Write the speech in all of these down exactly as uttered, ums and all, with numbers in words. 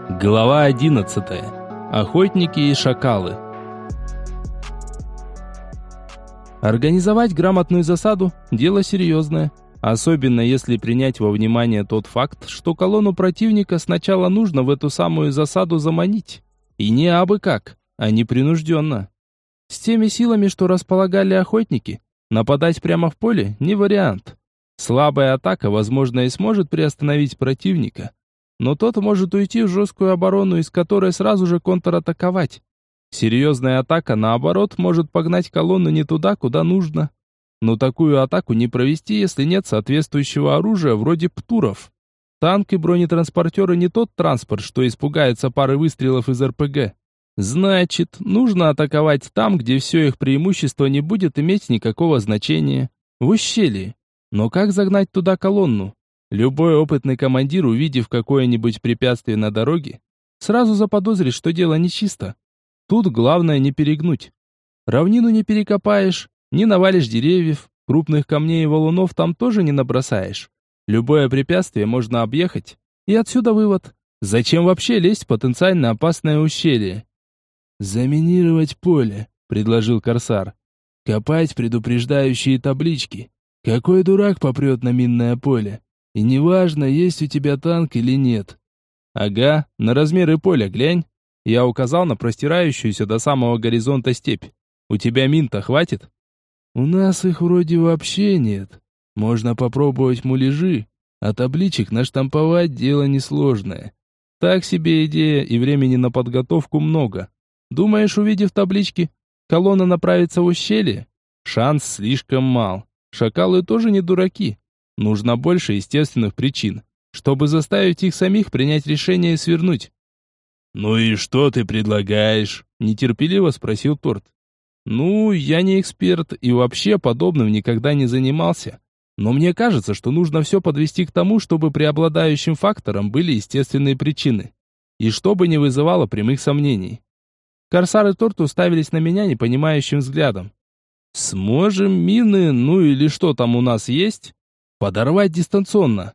Глава одиннадцатая. Охотники и шакалы. Организовать грамотную засаду – дело серьезное. Особенно если принять во внимание тот факт, что колонну противника сначала нужно в эту самую засаду заманить. И не абы как, а непринужденно. С теми силами, что располагали охотники, нападать прямо в поле – не вариант. Слабая атака, возможно, и сможет приостановить противника. Но тот может уйти в жесткую оборону, из которой сразу же контратаковать. Серьезная атака, наоборот, может погнать колонну не туда, куда нужно. Но такую атаку не провести, если нет соответствующего оружия, вроде птуров. Танк и бронетранспортеры не тот транспорт, что испугается пары выстрелов из эр пэ гэ. Значит, нужно атаковать там, где все их преимущество не будет иметь никакого значения. В ущелье. Но как загнать туда колонну? Любой опытный командир, увидев какое-нибудь препятствие на дороге, сразу заподозрит, что дело нечисто. Тут главное не перегнуть. Равнину не перекопаешь, не навалишь деревьев, крупных камней и валунов там тоже не набросаешь. Любое препятствие можно объехать. И отсюда вывод. Зачем вообще лезть в потенциально опасное ущелье? «Заминировать поле», — предложил Корсар. «Копать предупреждающие таблички. Какой дурак попрет на минное поле? И неважно, есть у тебя танк или нет». «Ага, на размеры поля глянь». Я указал на простирающуюся до самого горизонта степь. «У тебя мин-то хватит?» «У нас их вроде вообще нет. Можно попробовать муляжи, а табличек наштамповать дело несложное». «Так себе идея, и времени на подготовку много. Думаешь, увидев таблички, колонна направится в ущелье? Шанс слишком мал. Шакалы тоже не дураки. Нужно больше естественных причин, чтобы заставить их самих принять решение и свернуть». «Ну и что ты предлагаешь?» – нетерпеливо спросил Торт. «Ну, я не эксперт и вообще подобным никогда не занимался. Но мне кажется, что нужно все подвести к тому, чтобы преобладающим фактором были естественные причины. И чтобы не вызывало прямых сомнений». Корсар и Торт уставились на меня непонимающим взглядом. «Сможем мины, ну или что там у нас есть, подорвать дистанционно?»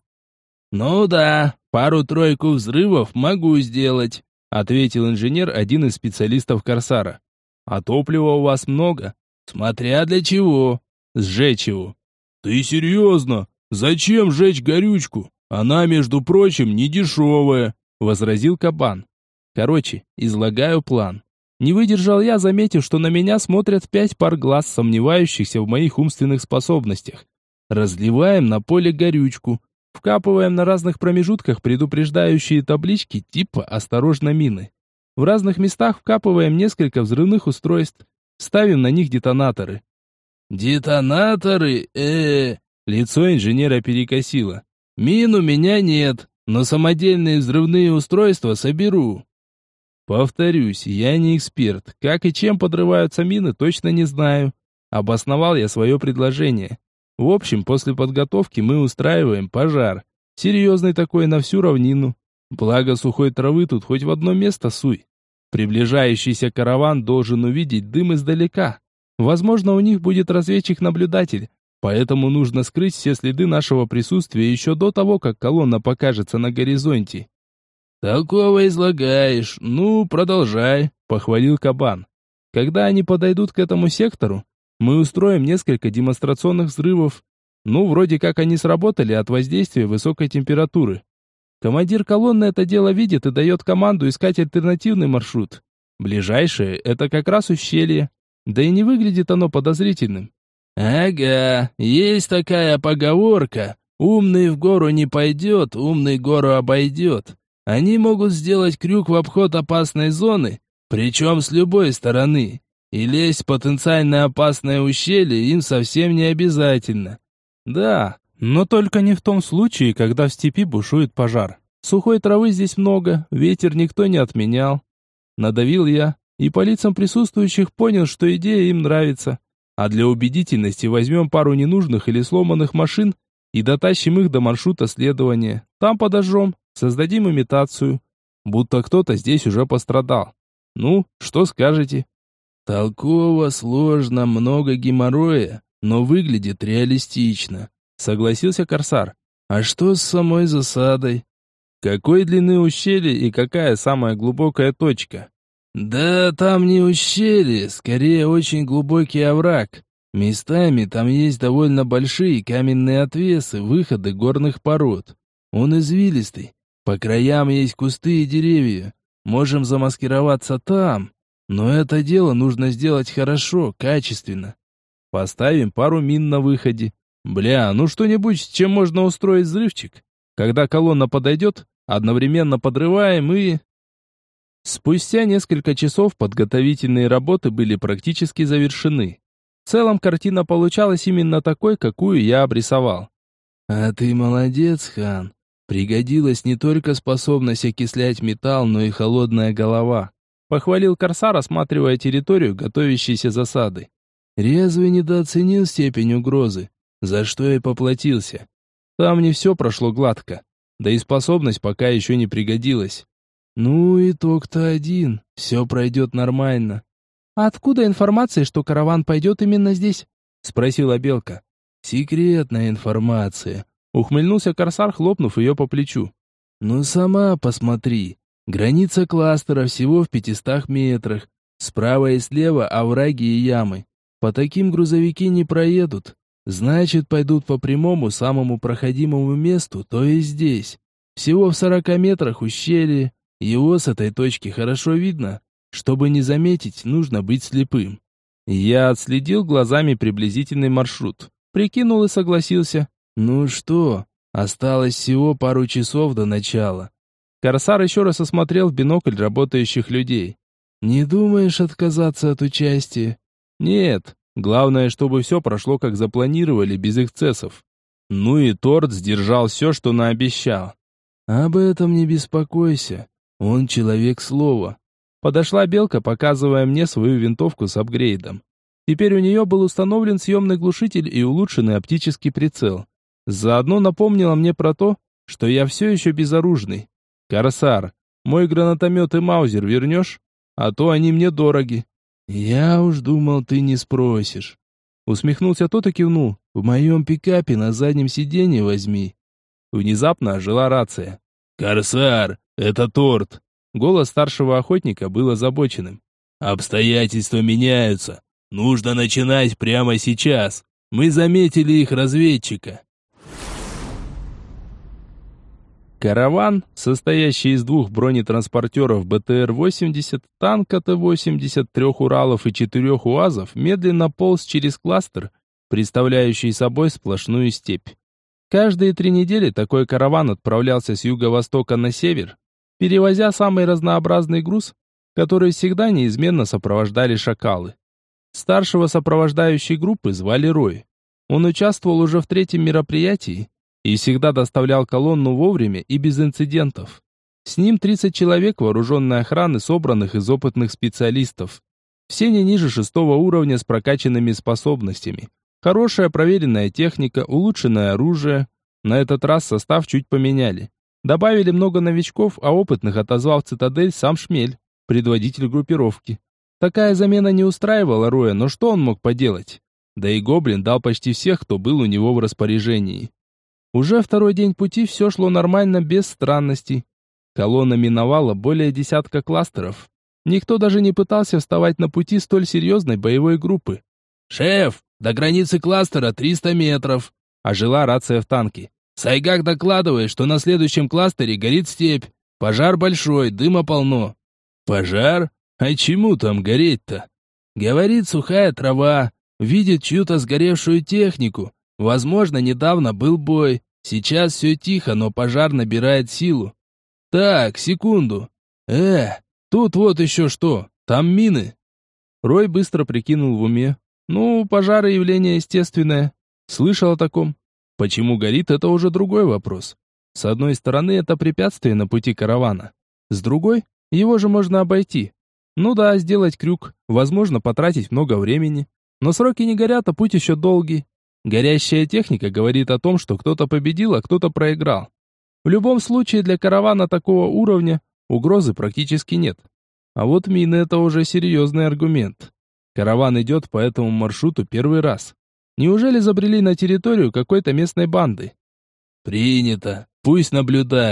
«Ну да, пару-тройку взрывов могу сделать», ответил инженер, один из специалистов Корсара. «А топлива у вас много?» «Смотря для чего». «Сжечь его». «Ты серьезно? Зачем жечь горючку? Она, между прочим, не дешевая», возразил Кабан. «Короче, излагаю план». Не выдержал я, заметив, что на меня смотрят пять пар глаз, сомневающихся в моих умственных способностях. Разливаем на поле горючку. Вкапываем на разных промежутках предупреждающие таблички типа «Осторожно, мины». В разных местах вкапываем несколько взрывных устройств. Ставим на них детонаторы. «Детонаторы? э Лицо инженера перекосило. «Мин у меня нет, но самодельные взрывные устройства соберу». Повторюсь, я не эксперт. Как и чем подрываются мины, точно не знаю. Обосновал я свое предложение. В общем, после подготовки мы устраиваем пожар. Серьезный такой на всю равнину. Благо сухой травы тут хоть в одно место суй. Приближающийся караван должен увидеть дым издалека. Возможно, у них будет разведчик-наблюдатель. Поэтому нужно скрыть все следы нашего присутствия еще до того, как колонна покажется на горизонте. «Такого излагаешь. Ну, продолжай», — похвалил Кабан. «Когда они подойдут к этому сектору, мы устроим несколько демонстрационных взрывов. Ну, вроде как они сработали от воздействия высокой температуры. Командир колонны это дело видит и дает команду искать альтернативный маршрут. Ближайшее — это как раз ущелье. Да и не выглядит оно подозрительным». «Ага, есть такая поговорка. Умный в гору не пойдет, умный гору обойдет. Они могут сделать крюк в обход опасной зоны, причем с любой стороны. И лезть в потенциально опасное ущелье им совсем не обязательно». «Да, но только не в том случае, когда в степи бушует пожар. Сухой травы здесь много, ветер никто не отменял». Надавил я, и по лицам присутствующих понял, что идея им нравится. А для убедительности возьмем пару ненужных или сломанных машин и дотащим их до маршрута следования. Там подожжем, создадим имитацию, будто кто-то здесь уже пострадал. Ну, что скажете? «Толково, сложно, много геморроя, но выглядит реалистично», — согласился Корсар. «А что с самой засадой?» Какой длины ущелье и какая самая глубокая точка? Да там не ущелье, скорее очень глубокий овраг. Местами там есть довольно большие каменные отвесы, выходы горных пород. Он извилистый. По краям есть кусты и деревья. Можем замаскироваться там. Но это дело нужно сделать хорошо, качественно. Поставим пару мин на выходе. Бля, ну что-нибудь, с чем можно устроить взрывчик. Когда колонна подойдет, одновременно подрываем и... Спустя несколько часов подготовительные работы были практически завершены. В целом картина получалась именно такой, какую я обрисовал. «А ты молодец, хан. Пригодилась не только способность окислять металл, но и холодная голова», — похвалил Корсар, осматривая территорию готовящейся засады. «Резвый недооценил степень угрозы, за что и поплатился. Там не все прошло гладко, да и способность пока еще не пригодилась. Ну, итог-то один, все пройдет нормально». «А откуда информация, что караван пойдет именно здесь?» — спросила Белка. «Секретная информация», — ухмыльнулся Корсар, хлопнув ее по плечу. «Ну сама посмотри. Граница кластера всего в пятистах метрах. Справа и слева овраги и ямы. По таким грузовики не проедут. Значит, пойдут по прямому самому проходимому месту, то есть здесь. Всего в сорока метрах ущелье. Его с этой точки хорошо видно. Чтобы не заметить, нужно быть слепым». Я отследил глазами приблизительный маршрут. Прикинул и согласился. «Ну что, осталось всего пару часов до начала». Корсар еще раз осмотрел в бинокль работающих людей. «Не думаешь отказаться от участия?» «Нет. Главное, чтобы все прошло, как запланировали, без эксцессов». Ну и Торт сдержал все, что наобещал. «Об этом не беспокойся. Он человек слова». Подошла Белка, показывая мне свою винтовку с апгрейдом. Теперь у нее был установлен съемный глушитель и улучшенный оптический прицел. Заодно напомнила мне про то, что я все еще безоружный. «Корсар, мой гранатомет и маузер вернешь? А то они мне дороги». «Я уж думал, ты не спросишь». Усмехнулся тот и кивнул. «В моем пикапе на заднем сиденье возьми». Внезапно ожила рация. «Корсар, это Торт». Голос старшего охотника был озабоченным. «Обстоятельства меняются. Нужно начинать прямо сейчас. Мы заметили их разведчика». Караван, состоящий из двух бронетранспортеров бэ тэ эр восемьдесят, танка тэ восемьдесят, трех Уралов и четырех УАЗов, медленно полз через кластер, представляющий собой сплошную степь. Каждые три недели такой караван отправлялся с юго-востока на север, перевозя самый разнообразный груз, который всегда неизменно сопровождали шакалы. Старшего сопровождающей группы звали Рой. Он участвовал уже в третьем мероприятии и всегда доставлял колонну вовремя и без инцидентов. С ним тридцать человек вооруженной охраны, собранных из опытных специалистов. Все не ниже шестого уровня с прокачанными способностями. Хорошая проверенная техника, улучшенное оружие. На этот раз состав чуть поменяли. Добавили много новичков, а опытных отозвал в цитадель сам Шмель, предводитель группировки. Такая замена не устраивала Роя, но что он мог поделать? Да и Гоблин дал почти всех, кто был у него в распоряжении. Уже второй день пути все шло нормально, без странностей. Колонна миновала более десятка кластеров. Никто даже не пытался вставать на пути столь серьезной боевой группы. «Шеф, до границы кластера триста метров», — ожила рация в танке. «Сайгак докладывает, что на следующем кластере горит степь. Пожар большой, дыма полно». «Пожар? А чему там гореть-то?» «Говорит, сухая трава. Видит чью-то сгоревшую технику. Возможно, недавно был бой. Сейчас все тихо, но пожар набирает силу. Так, секунду. Э, тут вот еще что. Там мины». Рой быстро прикинул в уме. Ну, пожары явление естественное. Слышал о таком. Почему горит, это уже другой вопрос. С одной стороны, это препятствие на пути каравана. С другой, его же можно обойти. Ну да, сделать крюк, возможно, потратить много времени. Но сроки не горят, а путь еще долгий. Горящая техника говорит о том, что кто-то победил, а кто-то проиграл. В любом случае, для каравана такого уровня угрозы практически нет. А вот мины — это уже серьезный аргумент. Караван идет по этому маршруту первый раз. Неужели забрели на территорию какой-то местной банды? «Принято. Пусть наблюдает.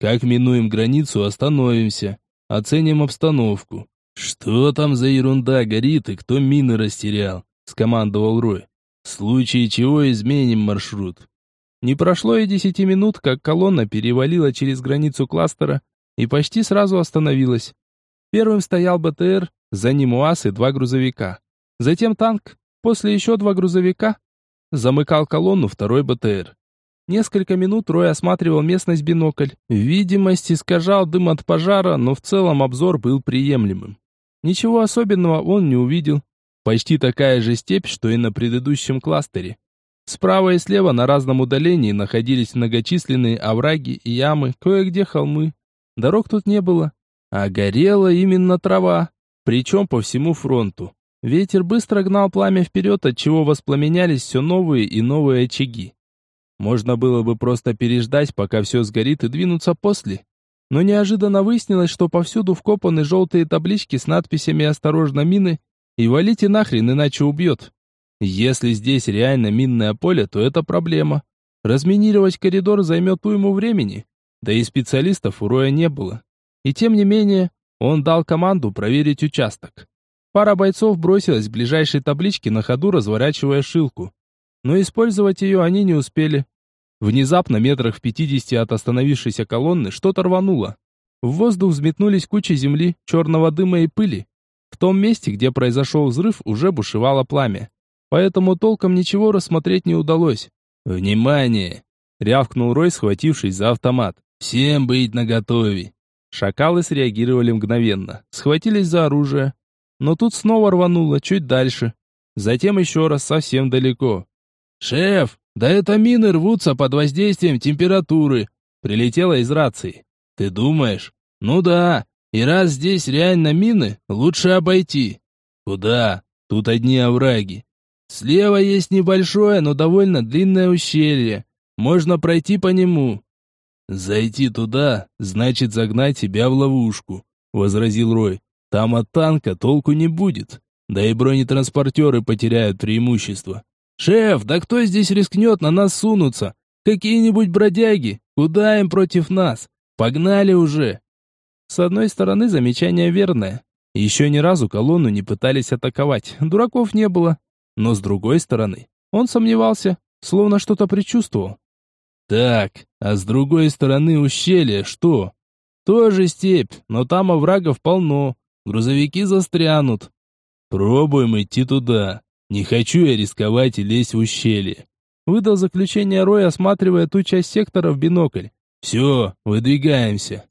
Как минуем границу, остановимся. Оценим обстановку. Что там за ерунда горит и кто мины растерял? Скомандовал Рой. В случае чего изменим маршрут. Не прошло и десяти минут, как колонна перевалила через границу кластера и почти сразу остановилась. Первым стоял БТР, за ним УАЗ и два грузовика. Затем танк, после еще два грузовика. Замыкал колонну второй БТР. Несколько минут Рой осматривал местность в бинокль. Видимость искажал дым от пожара, но в целом обзор был приемлемым. Ничего особенного он не увидел. Почти такая же степь, что и на предыдущем кластере. Справа и слева на разном удалении находились многочисленные овраги и ямы, кое-где холмы. Дорог тут не было, а горела именно трава, причем по всему фронту. Ветер быстро гнал пламя вперед, отчего воспламенялись все новые и новые очаги. Можно было бы просто переждать, пока все сгорит, и двинуться после. Но неожиданно выяснилось, что повсюду вкопаны желтые таблички с надписями «Осторожно, мины» и «Валите нахрен, иначе убьет». Если здесь реально минное поле, то это проблема. Разминировать коридор займет уйму времени, да и специалистов у Роя не было. И тем не менее, он дал команду проверить участок. Пара бойцов бросилась к ближайшей табличке, на ходу разворачивая шилку. Но использовать ее они не успели. Внезапно, метрах в пятидесяти от остановившейся колонны, что-то рвануло. В воздух взметнулись кучи земли, черного дыма и пыли. В том месте, где произошел взрыв, уже бушевало пламя. Поэтому толком ничего рассмотреть не удалось. «Внимание!» — рявкнул Рой, схватившись за автомат. «Всем быть наготове!» Шакалы среагировали мгновенно, схватились за оружие. Но тут снова рвануло, чуть дальше. Затем еще раз, совсем далеко. «Шеф, да это мины рвутся под воздействием температуры!» Прилетело из рации. «Ты думаешь?» «Ну да, и раз здесь реально мины, лучше обойти». «Куда? Тут одни овраги. Слева есть небольшое, но довольно длинное ущелье. Можно пройти по нему». «Зайти туда, значит загнать тебя в ловушку», — возразил Рой. «Там от танка толку не будет. Да и бронетранспортеры потеряют преимущество». «Шеф, да кто здесь рискнет на нас сунуться? Какие-нибудь бродяги? Куда им против нас? Погнали уже!» С одной стороны, замечание верное. Еще ни разу колонну не пытались атаковать, дураков не было. Но с другой стороны, он сомневался, словно что-то предчувствовал. «Так, а с другой стороны ущелья что?» «Тоже степь, но там оврагов полно. Грузовики застрянут». «Пробуем идти туда. Не хочу я рисковать и лезть в ущелье», — выдал заключение Рой, осматривая ту часть сектора в бинокль. «Все, выдвигаемся».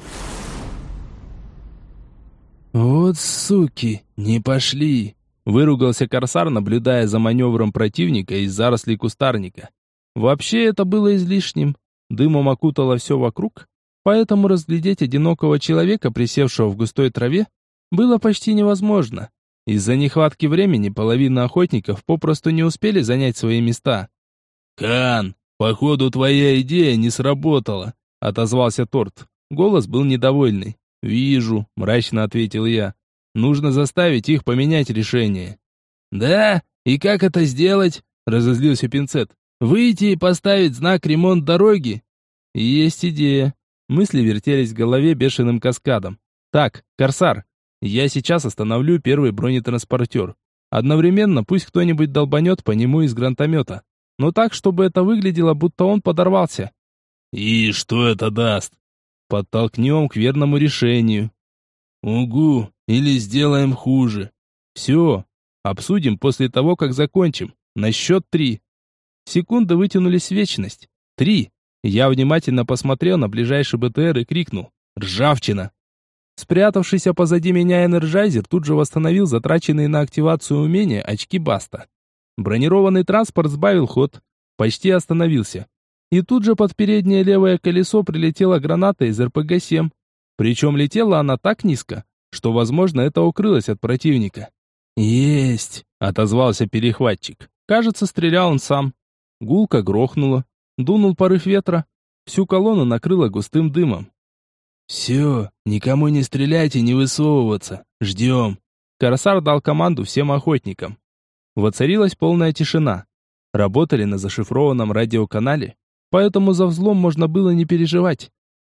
«Вот суки, не пошли», — выругался корсар, наблюдая за маневром противника из зарослей кустарника. Вообще это было излишним. Дымом окутало все вокруг, поэтому разглядеть одинокого человека, присевшего в густой траве, было почти невозможно. Из-за нехватки времени половина охотников попросту не успели занять свои места. «Кан, походу твоя идея не сработала», — отозвался Торт. Голос был недовольный. «Вижу», — мрачно ответил я. «Нужно заставить их поменять решение». «Да? И как это сделать?» — разозлился Пинцет. «Выйти и поставить знак «Ремонт дороги»?» «Есть идея». Мысли вертелись в голове бешеным каскадом. «Так, Корсар, я сейчас остановлю первый бронетранспортер. Одновременно пусть кто-нибудь долбанет по нему из гранатомета. Но так, чтобы это выглядело, будто он подорвался». «И что это даст?» «Подтолкнем к верному решению». «Угу, или сделаем хуже». «Все, обсудим после того, как закончим. На счет три». Секунды вытянулись в вечность. «Три». Я внимательно посмотрел на ближайший БТР и крикнул: «Ржавчина!». Спрятавшийся позади меня энерджайзер тут же восстановил затраченные на активацию умения очки Баста. Бронированный транспорт сбавил ход, почти остановился. И тут же под переднее левое колесо прилетела граната из эр пэ гэ семь. Причем летела она так низко, что, возможно, это укрылось от противника. «Есть!» — отозвался перехватчик. Кажется, стрелял он сам. Гулко грохнуло. Дунул порыв ветра. Всю колонну накрыло густым дымом. «Все, никому не стрелять и не высовываться. Ждем». Корсар дал команду всем охотникам. Воцарилась полная тишина. Работали на зашифрованном радиоканале, поэтому за взлом можно было не переживать.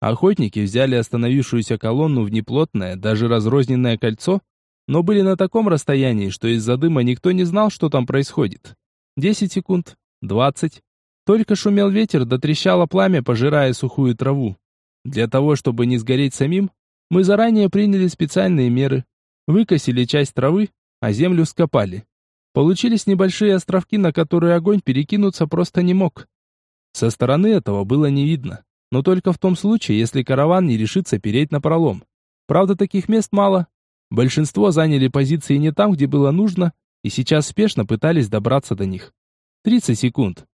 Охотники взяли остановившуюся колонну в неплотное, даже разрозненное кольцо, но были на таком расстоянии, что из-за дыма никто не знал, что там происходит. Десять секунд, двадцать. Только шумел ветер, да трещало пламя, пожирая сухую траву. Для того, чтобы не сгореть самим, мы заранее приняли специальные меры. Выкосили часть травы, а землю вскопали. Получились небольшие островки, на которые огонь перекинуться просто не мог. Со стороны этого было не видно, но только в том случае, если караван не решится переть напролом. Правда, таких мест мало. Большинство заняли позиции не там, где было нужно, и сейчас спешно пытались добраться до них. тридцать секунд.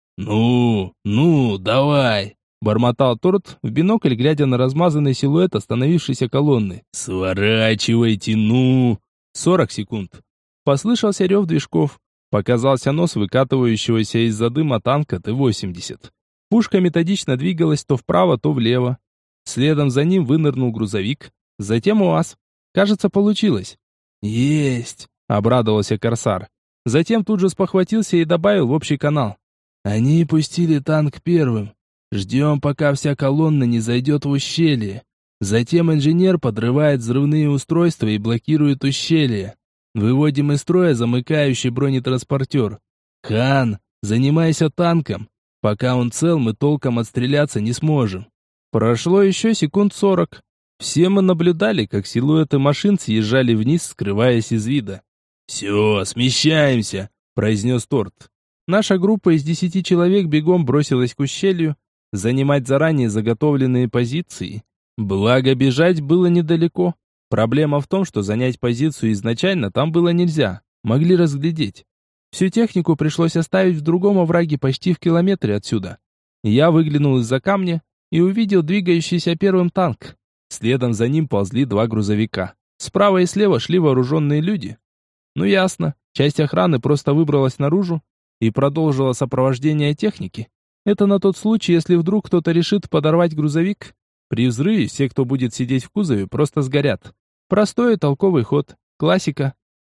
«Ну, ну, давай!» — бормотал Торт, в бинокль глядя на размазанный силуэт остановившейся колонны. «Сворачивайте, ну!» сорок секунд. Послышался рев движков. Показался нос выкатывающегося из-за дыма танка Т восемьдесят. Пушка методично двигалась то вправо, то влево. Следом за ним вынырнул грузовик, затем УАЗ. Кажется, получилось. «Есть!» — обрадовался Корсар. Затем тут же спохватился и добавил в общий канал. «Они пустили танк первым. Ждем, пока вся колонна не зайдет в ущелье. Затем инженер подрывает взрывные устройства и блокирует ущелье. Выводим из строя замыкающий бронетранспортер. Хан, занимайся танком. Пока он цел, мы толком отстреляться не сможем». Прошло еще секунд сорок. Все мы наблюдали, как силуэты машин съезжали вниз, скрываясь из вида. «Все, смещаемся», — произнес Торт. Наша группа из десяти человек бегом бросилась к ущелью, занимать заранее заготовленные позиции. Благо, бежать было недалеко. Проблема в том, что занять позицию изначально там было нельзя, могли разглядеть. Всю технику пришлось оставить в другом овраге почти в километре отсюда. Я выглянул из-за камня и увидел двигающийся первым танк. Следом за ним ползли два грузовика. Справа и слева шли вооруженные люди. Ну ясно, часть охраны просто выбралась наружу и продолжила сопровождение техники. Это на тот случай, если вдруг кто-то решит подорвать грузовик. При взрыве все, кто будет сидеть в кузове, просто сгорят. Простой и толковый ход. Классика.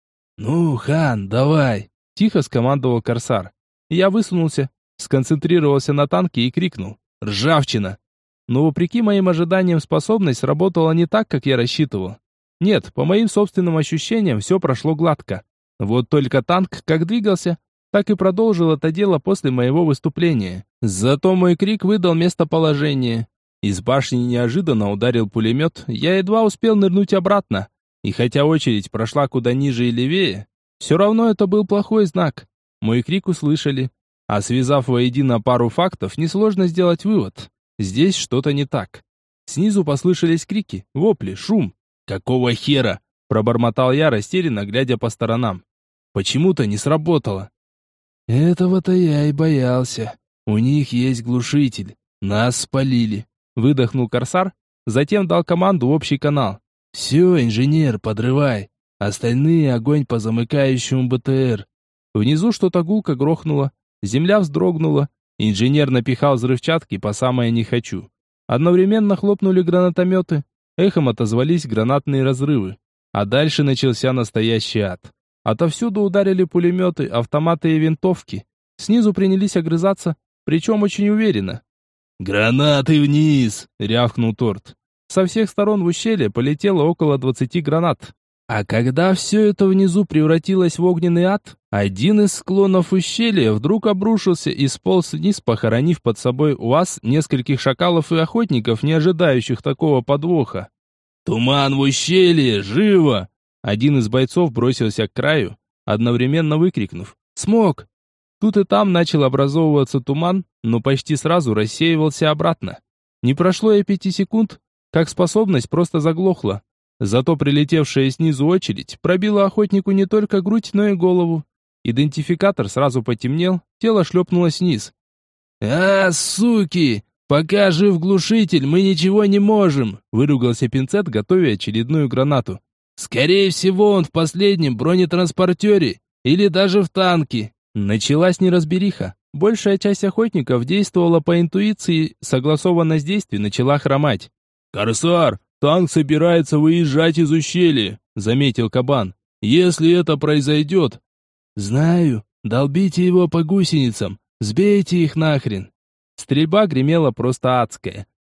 «Ну, Хан, давай!» — тихо скомандовал Корсар. Я высунулся, сконцентрировался на танке и крикнул: «Ржавчина!» Но вопреки моим ожиданиям способность сработала не так, как я рассчитывал. Нет, по моим собственным ощущениям, все прошло гладко. Вот только танк как двигался, так и продолжил это дело после моего выступления. Зато мой крик выдал местоположение. Из башни неожиданно ударил пулемет, я едва успел нырнуть обратно. И хотя очередь прошла куда ниже и левее, все равно это был плохой знак. Мой крик услышали. А связав воедино пару фактов, несложно сделать вывод. Здесь что-то не так. Снизу послышались крики, вопли, шум. «Какого хера?» – пробормотал я, растерянно глядя по сторонам. Почему-то не сработало. «Этого-то я и боялся. У них есть глушитель. Нас спалили», — выдохнул Корсар, затем дал команду в общий канал. «Все, инженер, подрывай. Остальные огонь по замыкающему БТР». Внизу что-то гулко грохнуло, земля вздрогнула, инженер напихал взрывчатки по самое не хочу. Одновременно хлопнули гранатометы, эхом отозвались гранатные разрывы. А дальше начался настоящий ад. Отовсюду ударили пулеметы, автоматы и винтовки. Снизу принялись огрызаться, причем очень уверенно. «Гранаты вниз!» — рявкнул Торт. Со всех сторон в ущелье полетело около двадцати гранат. А когда все это внизу превратилось в огненный ад, один из склонов ущелья вдруг обрушился и сполз вниз, похоронив под собой УАЗ нескольких шакалов и охотников, не ожидающих такого подвоха. «Туман в ущелье! Живо!» Один из бойцов бросился к краю, одновременно выкрикнув «Смог!». Тут и там начал образовываться туман, но почти сразу рассеивался обратно. Не прошло и пяти секунд, как способность просто заглохла. Зато прилетевшая снизу очередь пробила охотнику не только грудь, но и голову. Идентификатор сразу потемнел, тело шлепнулось вниз. «А, суки! Пока жив глушитель, мы ничего не можем!» — выругался Пинцет, готовя очередную гранату. «Скорее всего, он в последнем бронетранспортере или даже в танке». Началась неразбериха. Большая часть охотников действовала по интуиции, согласованность действий начала хромать. «Корсар, танк собирается выезжать из ущелья», — заметил Кабан. «Если это произойдет...» «Знаю. Долбите его по гусеницам. Сбейте их нахрен». Стрельба гремела просто адская.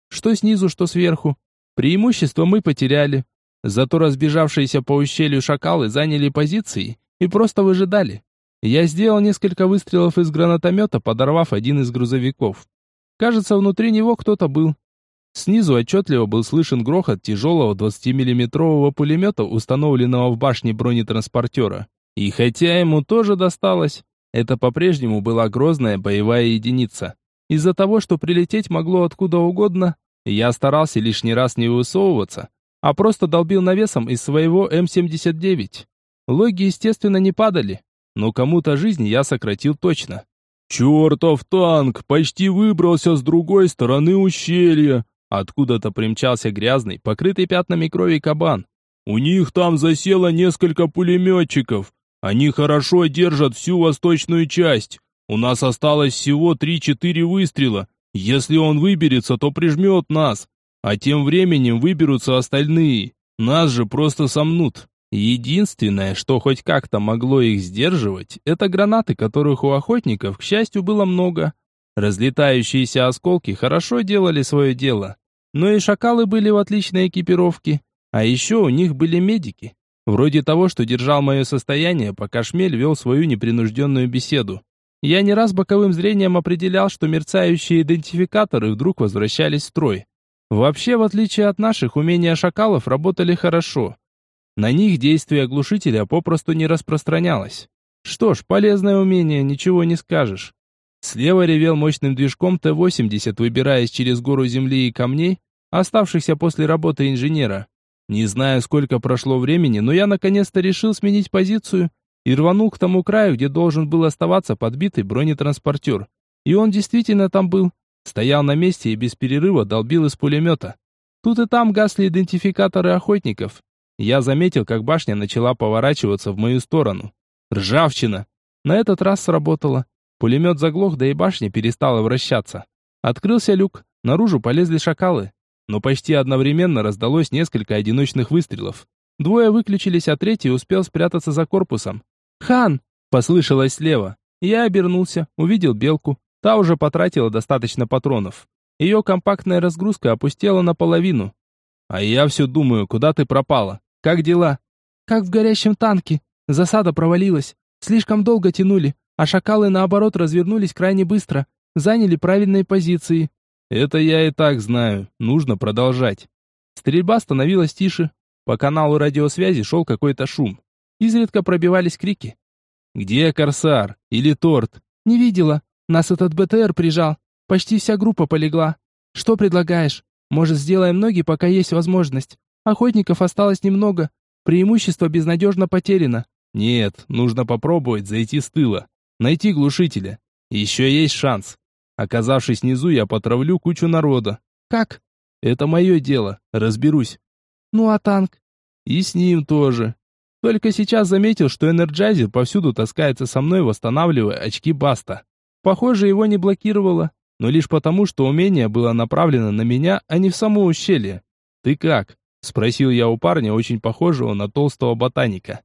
Что снизу, что сверху. Преимущество мы потеряли. Зато разбежавшиеся по ущелью шакалы заняли позиции и просто выжидали. Я сделал несколько выстрелов из гранатомета, подорвав один из грузовиков. Кажется, внутри него кто-то был. Снизу отчетливо был слышен грохот тяжелого двадцатимиллиметрового пулемета, установленного в башне бронетранспортера. И хотя ему тоже досталось, это по-прежнему была грозная боевая единица. Из-за того, что прилететь могло откуда угодно, я старался лишний раз не высовываться, а просто долбил навесом из своего эм семьдесят девять. Логи, естественно, не падали, но кому-то жизнь я сократил точно. «Чертов танк почти выбрался с другой стороны ущелья!» Откуда-то примчался грязный, покрытый пятнами крови кабан. «У них там засело несколько пулеметчиков. Они хорошо держат всю восточную часть. У нас осталось всего три-четыре выстрела. Если он выберется, то прижмет нас. А тем временем выберутся остальные. Нас же просто сомнут». Единственное, что хоть как-то могло их сдерживать, это гранаты, которых у охотников, к счастью, было много. Разлетающиеся осколки хорошо делали свое дело. Но и шакалы были в отличной экипировке. А еще у них были медики. Вроде того, что держал мое состояние, пока Шмель вел свою непринужденную беседу. Я не раз боковым зрением определял, что мерцающие идентификаторы вдруг возвращались в строй. Вообще, в отличие от наших, умения шакалов работали хорошо. На них действие глушителя попросту не распространялось. Что ж, полезное умение, ничего не скажешь. Слева ревел мощным движком Т восемьдесят, выбираясь через гору земли и камней, оставшихся после работы инженера. Не знаю, сколько прошло времени, но я наконец-то решил сменить позицию и рванул к тому краю, где должен был оставаться подбитый бронетранспортер. И он действительно там был. Стоял на месте и без перерыва долбил из пулемета. Тут и там гасли идентификаторы охотников. Я заметил, как башня начала поворачиваться в мою сторону. Ржавчина! На этот раз сработало. Пулемет заглох, да и башня перестала вращаться. Открылся люк, наружу полезли шакалы. Но почти одновременно раздалось несколько одиночных выстрелов. Двое выключились, а третий успел спрятаться за корпусом. «Хан!» — послышалось слева. Я обернулся, увидел белку. Та уже потратила достаточно патронов. Ее компактная разгрузка опустела наполовину. «А я все думаю, куда ты пропала? Как дела?» «Как в горящем танке. Засада провалилась. Слишком долго тянули, а шакалы, наоборот, развернулись крайне быстро. Заняли правильные позиции». «Это я и так знаю. Нужно продолжать». Стрельба становилась тише. По каналу радиосвязи шел какой-то шум. Изредка пробивались крики. «Где Корсар? Или Торт?» «Не видела. Нас этот БТР прижал. Почти вся группа полегла. Что предлагаешь? Может, сделаем ноги, пока есть возможность? Охотников осталось немного. Преимущество безнадежно потеряно». «Нет, нужно попробовать зайти с тыла. Найти глушителя. Еще есть шанс. Оказавшись внизу, я потравлю кучу народа». «Как?» «Это мое дело. Разберусь». «Ну а танк?» «И с ним тоже». Только сейчас заметил, что энерджайзер повсюду таскается со мной, восстанавливая очки Баста. Похоже, его не блокировало, но лишь потому, что умение было направлено на меня, а не в само ущелье. «Ты как?» — спросил я у парня, очень похожего на толстого ботаника.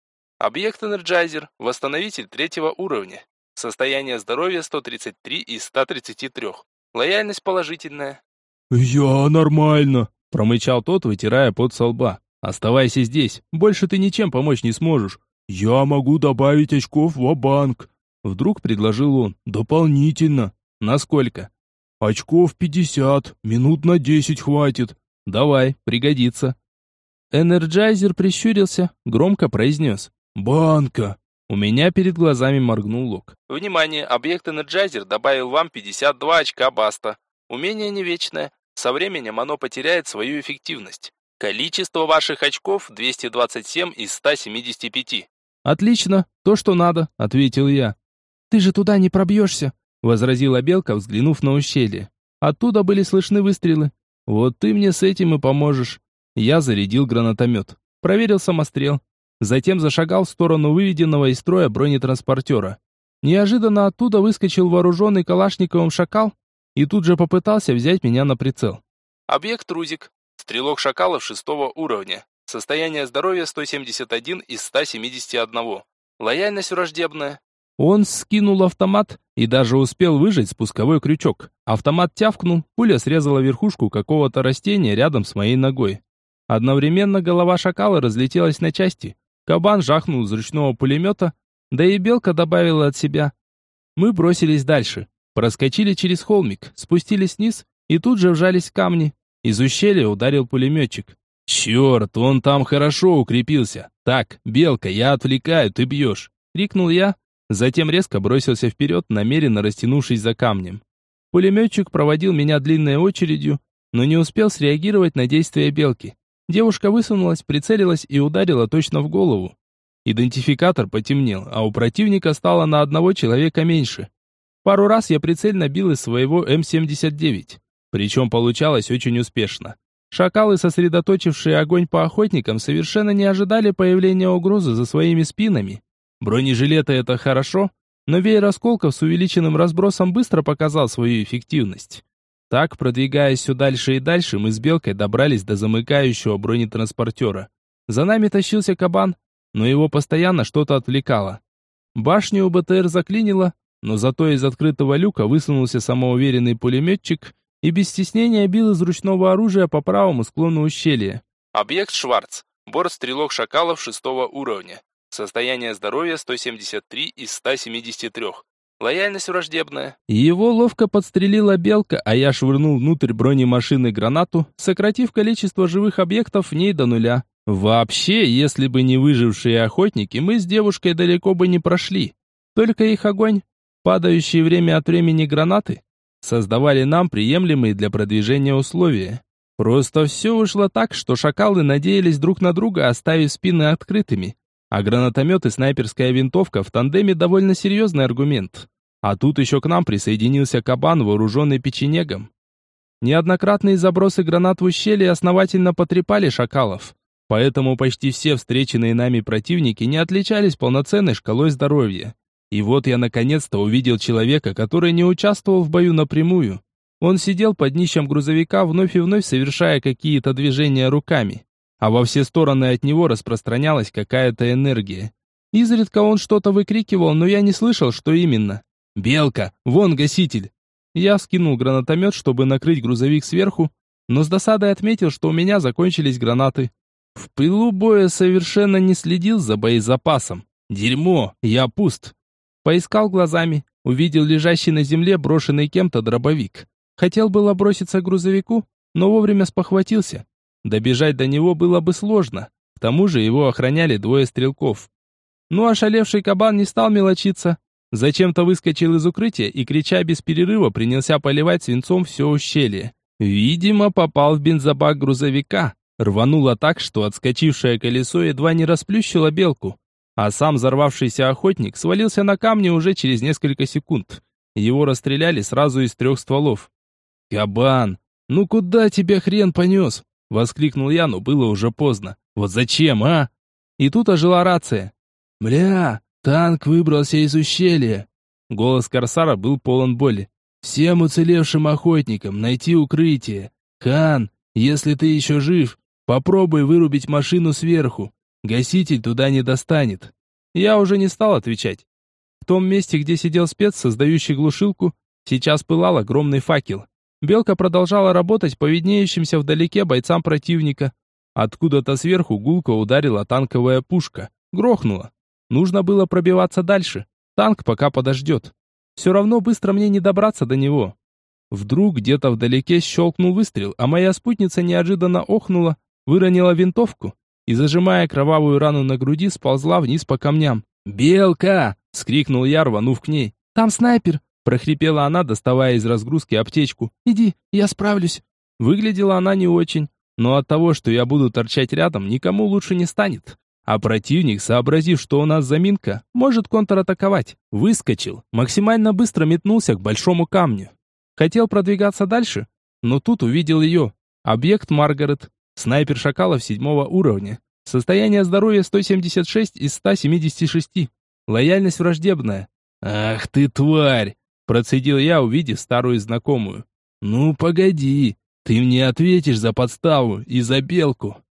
Объект энерджайзер, восстановитель третьего уровня. Состояние здоровья сто тридцать три из ста тридцати трёх. Лояльность положительная. «Я нормально», — промычал тот, вытирая пот со лба. «Оставайся здесь, больше ты ничем помочь не сможешь». «Я могу добавить очков в банк вдруг предложил он. «Дополнительно». «Насколько?» «Очков пятьдесят, минут на десять хватит». «Давай, пригодится». Энерджайзер прищурился, громко произнес. «Банка». У меня перед глазами моргнул лог. «Внимание, объект энерджайзер добавил вам пятьдесят два очка Баста. Умение не вечное, со временем оно потеряет свою эффективность. Количество ваших очков двести двадцать семь из ста семидесяти пяти». «Отлично, то, что надо», — ответил я. «Ты же туда не пробьешься», — возразила белка, взглянув на ущелье. Оттуда были слышны выстрелы. «Вот ты мне с этим и поможешь». Я зарядил гранатомет, проверил самострел. Затем зашагал в сторону выведенного из строя бронетранспортера. Неожиданно оттуда выскочил вооруженный калашниковым шакал и тут же попытался взять меня на прицел. Объект Рузик. Стрелок шакалов шестого уровня. Состояние здоровья сто семьдесят один из ста семидесяти одного. Лояльность враждебная. Он скинул автомат и даже успел выжать спусковой крючок. Автомат тявкнул, пуля срезала верхушку какого-то растения рядом с моей ногой. Одновременно голова шакала разлетелась на части. Кабан жахнул из ручного пулемета, да и белка добавила от себя. Мы бросились дальше, проскочили через холмик, спустились вниз и тут же вжались в камни. Из ущелья ударил пулеметчик. «Черт, он там хорошо укрепился. Так, белка, я отвлекаю, ты бьешь!» — крикнул я, затем резко бросился вперед, намеренно растянувшись за камнем. Пулеметчик проводил меня длинной очередью, но не успел среагировать на действия белки. Девушка высунулась, прицелилась и ударила точно в голову. Идентификатор потемнел, а у противника стало на одного человека меньше. Пару раз я прицельно бил из своего эм семьдесят девять, причем получалось очень успешно. Шакалы, сосредоточившие огонь по охотникам, совершенно не ожидали появления угрозы за своими спинами. Бронежилеты — это хорошо, но веер осколков с увеличенным разбросом быстро показал свою эффективность. Так, продвигаясь все дальше и дальше, мы с белкой добрались до замыкающего бронетранспортера. За нами тащился кабан, но его постоянно что-то отвлекало. Башню у бэ тэ эр заклинило, но зато из открытого люка высунулся самоуверенный пулеметчик и без стеснения бил из ручного оружия по правому склону ущелья. Объект Шварц. Борт-стрелок шакалов шестого уровня. Состояние здоровья сто семьдесят три из ста семидесяти трёх. Лояльность враждебная. Его ловко подстрелила белка, а я швырнул внутрь бронемашины гранату, сократив количество живых объектов в ней до нуля. Вообще, если бы не выжившие охотники, мы с девушкой далеко бы не прошли. Только их огонь, падающие время от времени гранаты, создавали нам приемлемые для продвижения условия. Просто все вышло так, что шакалы надеялись друг на друга, оставив спины открытыми. А гранатомет и снайперская винтовка в тандеме довольно серьезный аргумент. А тут еще к нам присоединился кабан, вооруженный печенегом. Неоднократные забросы гранат в ущелье основательно потрепали шакалов. Поэтому почти все встреченные нами противники не отличались полноценной шкалой здоровья. И вот я наконец-то увидел человека, который не участвовал в бою напрямую. Он сидел под днищем грузовика, вновь и вновь совершая какие-то движения руками. А во все стороны от него распространялась какая-то энергия. Изредка он что-то выкрикивал, но я не слышал, что именно. «Белка! Вон гаситель!» Я скинул гранатомет, чтобы накрыть грузовик сверху, но с досадой отметил, что у меня закончились гранаты. В пылу боя совершенно не следил за боезапасом. Дерьмо, я пуст. Поискал глазами, увидел лежащий на земле брошенный кем-то дробовик. Хотел было броситься к грузовику, но вовремя спохватился. Добежать до него было бы сложно, к тому же его охраняли двое стрелков. Но ошалевший кабан не стал мелочиться. Зачем-то выскочил из укрытия и, крича без перерыва, принялся поливать свинцом все ущелье. Видимо, попал в бензобак грузовика. Рвануло так, что отскочившее колесо едва не расплющило белку. А сам взорвавшийся охотник свалился на камни уже через несколько секунд. Его расстреляли сразу из трех стволов. «Кабан, ну куда тебя хрен понес?» — воскликнул я, но было уже поздно. «Вот зачем, а?» И тут ожила рация. «Бля, танк выбрался из ущелья!» Голос корсара был полон боли. «Всем уцелевшим охотникам найти укрытие. Хан, если ты еще жив, попробуй вырубить машину сверху. Гаситель туда не достанет». Я уже не стал отвечать. В том месте, где сидел спец, создающий глушилку, сейчас пылал огромный факел. Белка продолжала работать по виднеющимся вдалеке бойцам противника. Откуда-то сверху гулко ударила танковая пушка. Грохнула. Нужно было пробиваться дальше. Танк пока подождет. Все равно быстро мне не добраться до него. Вдруг где-то вдалеке щелкнул выстрел, а моя спутница неожиданно охнула, выронила винтовку и, зажимая кровавую рану на груди, сползла вниз по камням. «Белка!» — скрикнул я, рванув к ней. «Там снайпер!» — прохрипела она, доставая из разгрузки аптечку. «Иди, я справлюсь». Выглядела она не очень, но от того, что я буду торчать рядом, никому лучше не станет. А противник, сообразив, что у нас заминка, может контратаковать. Выскочил, максимально быстро метнулся к большому камню. Хотел продвигаться дальше, но тут увидел ее. Объект Маргарет. Снайпер шакалов седьмого уровня. Состояние здоровья сто семьдесят шесть из ста семидесяти шести. Лояльность враждебная. «Ах ты тварь!» Процедил я, увидев старую знакомую. «Ну погоди, ты мне ответишь за подставу и за белку».